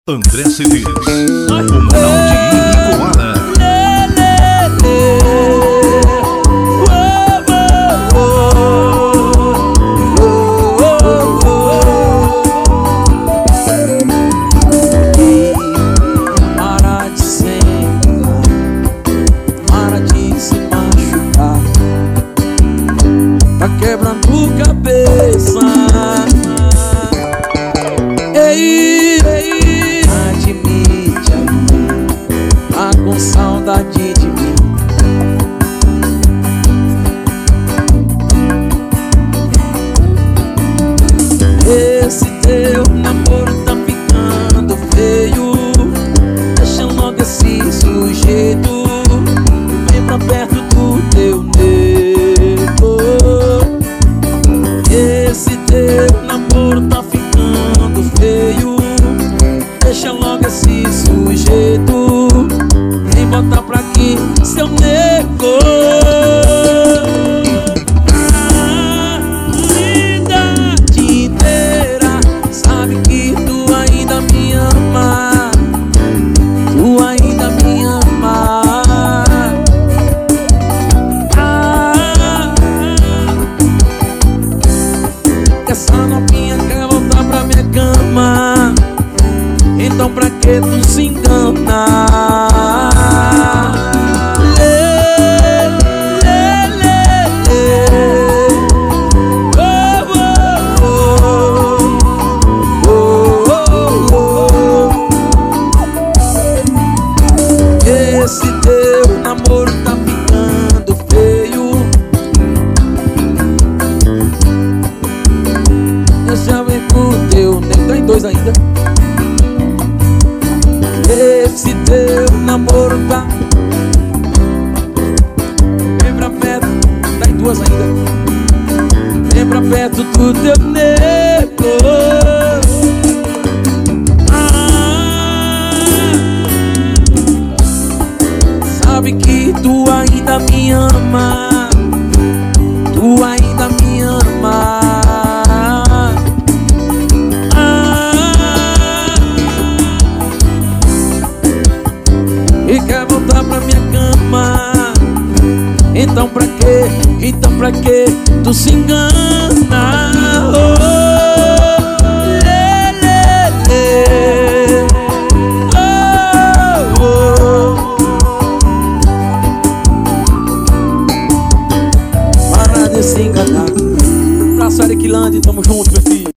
André CDs, o canal de Icoara. Para de sentar, para de se machucar, tá quebrando cabeça. Ei, admite aí, tá com saudade de mim. Esse teu namoro tá ficando feio, deixa logo esse sujeito, vem pra perto do teu nego. Esse teu namoro tá ficando feio, deixa logo esse sujeito, vem botar pra aqui, seu nego. A cidade inteira sabe que tu ainda me ama, tu ainda me ama. Que essa novinha quer voltar pra minha cama, então pra que tu se engana? Esse teu namoro tá ficando feio, deixa ver com o teu nego, tá em dois ainda. Esse teu namoro tá, vem pra perto, tá em duas ainda. Vem pra perto do teu nego. Sabe que tu ainda me ama, tu ainda me ama. E quer voltar pra minha cama, então pra quê? Então pra quê tu se engana?